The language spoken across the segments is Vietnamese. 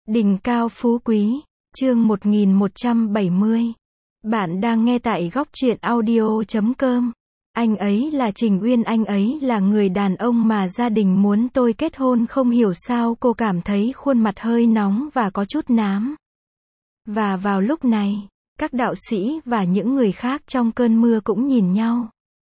Đỉnh cao phú quý, chương 1170. Bạn đang nghe tại góc truyện audio.com. Anh ấy là Trình Uyên, anh ấy là người đàn ông mà gia đình muốn tôi kết hôn. Không hiểu sao cô cảm thấy khuôn mặt hơi nóng và có chút nám. Và vào lúc này, các đạo sĩ và những người khác trong cơn mưa cũng nhìn nhau.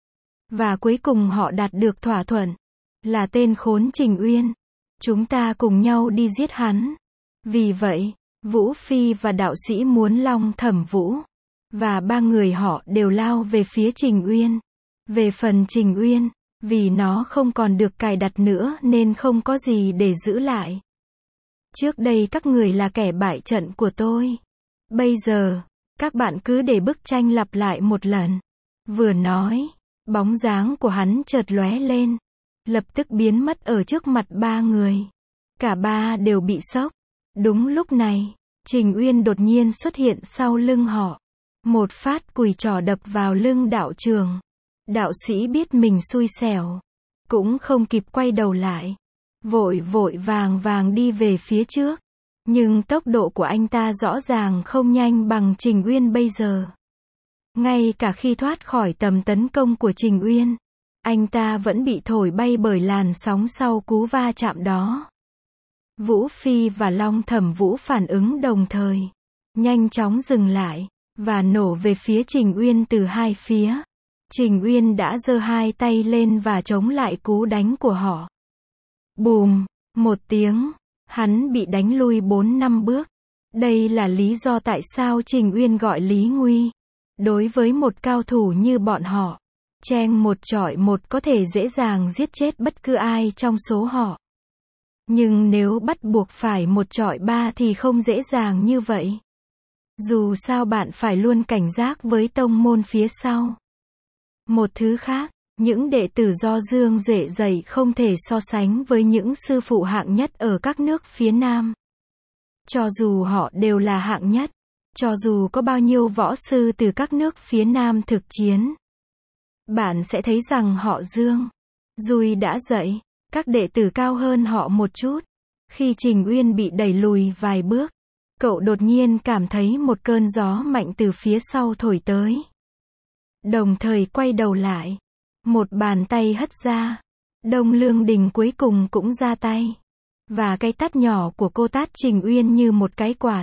Và cuối cùng họ đạt được thỏa thuận. Là tên khốn Trình Uyên. Chúng ta cùng nhau đi giết hắn. Vì vậy, Vũ Phi và đạo sĩ muốn Long Thẩm Vũ. Và ba người họ đều lao về phía Trình Uyên. Về phần Trình Uyên, vì nó không còn được cài đặt nữa nên không có gì để giữ lại. Trước đây các người là kẻ bại trận của tôi. Bây giờ, các bạn cứ để bức tranh lặp lại một lần. Vừa nói, bóng dáng của hắn chợt lóe lên. Lập tức biến mất ở trước mặt ba người. Cả ba đều bị sốc. Đúng lúc này, Trình Uyên đột nhiên xuất hiện sau lưng họ. Một phát chùy chỏ đập vào lưng đạo trường. Đạo sĩ biết mình xui xẻo. Cũng không kịp quay đầu lại. Vội vội vàng đi về phía trước. Nhưng tốc độ của anh ta rõ ràng không nhanh bằng Trình Uyên bây giờ. Ngay cả khi thoát khỏi tầm tấn công của Trình Uyên, anh ta vẫn bị thổi bay bởi làn sóng sau cú va chạm đó. Vũ Phi và Long Thẩm Vũ phản ứng đồng thời. Nhanh chóng dừng lại, và nổ về phía Trình Uyên từ hai phía. Trình Uyên đã giơ hai tay lên và chống lại cú đánh của họ. Bùm, một tiếng, hắn bị đánh lui 4-5 bước. Đây là lý do tại sao Trình Uyên gọi Lý Nguy. Đối với một cao thủ như bọn họ, cheng một chọi một có thể dễ dàng giết chết bất cứ ai trong số họ. Nhưng nếu bắt buộc phải một chọi ba thì không dễ dàng như vậy. Dù sao bạn phải luôn cảnh giác với tông môn phía sau. Một thứ khác, những đệ tử do Dương Duệ dạy không thể so sánh với những sư phụ hạng nhất ở các nước phía Nam. Cho dù họ đều là hạng nhất, cho dù có bao nhiêu võ sư từ các nước phía Nam thực chiến, bạn sẽ thấy rằng họ Dương Duy đã dạy các đệ tử cao hơn họ một chút. Khi Trình Uyên bị đẩy lùi vài bước, cậu đột nhiên cảm thấy một cơn gió mạnh từ phía sau thổi tới. Đồng thời quay đầu lại, một bàn tay hất ra. Đông Lương Đình cuối cùng cũng ra tay. Và cái tát nhỏ của cô tát Trình Uyên như một cái quạt.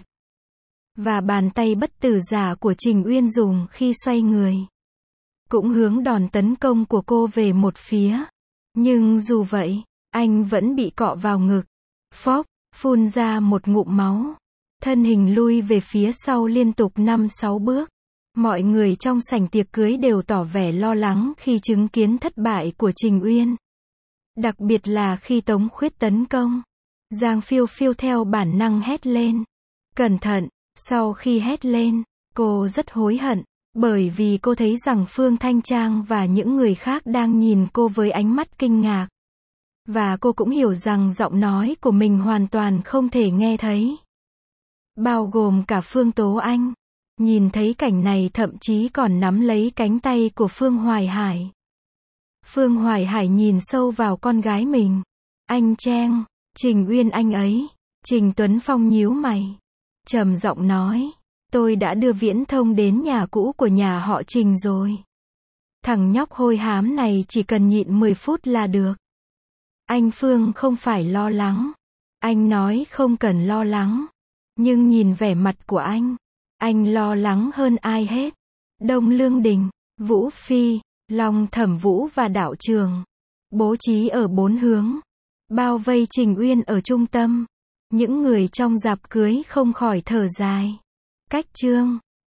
Và bàn tay bất tử giả của Trình Uyên dùng khi xoay người cũng hướng đòn tấn công của cô về một phía. Nhưng dù vậy, anh vẫn bị cọ vào ngực. Phốc, phun ra một ngụm máu. Thân hình lui về phía sau liên tục 5-6 bước. Mọi người trong sảnh tiệc cưới đều tỏ vẻ lo lắng khi chứng kiến thất bại của Trình Uyên. Đặc biệt là khi Tống Khuyết tấn công. Giang Phiêu Phiêu theo bản năng hét lên. Cẩn thận, sau khi hét lên, cô rất hối hận. Bởi vì cô thấy rằng Phương Thanh Trang và những người khác đang nhìn cô với ánh mắt kinh ngạc. Và cô cũng hiểu rằng giọng nói của mình hoàn toàn không thể nghe thấy. Bao gồm cả Phương Tố Anh. Nhìn thấy cảnh này thậm chí còn nắm lấy cánh tay của Phương Hoài Hải. Phương Hoài Hải nhìn sâu vào con gái mình. Anh Trang, Trình Uyên anh ấy. Trình Tuấn Phong nhíu mày. Trầm giọng nói. Tôi đã đưa Viễn Thông đến nhà cũ của nhà họ Trình rồi. Thằng nhóc hôi hám này chỉ cần nhịn 10 phút là được. Anh Phương không phải lo lắng. Anh nói không cần lo lắng. Nhưng nhìn vẻ mặt của anh lo lắng hơn ai hết. Đông Lương Đình, Vũ Phi, Long Thẩm Vũ và đạo trường. Bố trí ở 4 hướng. Bao vây Trình Uyên ở trung tâm. Những người trong rạp cưới không khỏi thở dài. Cách chương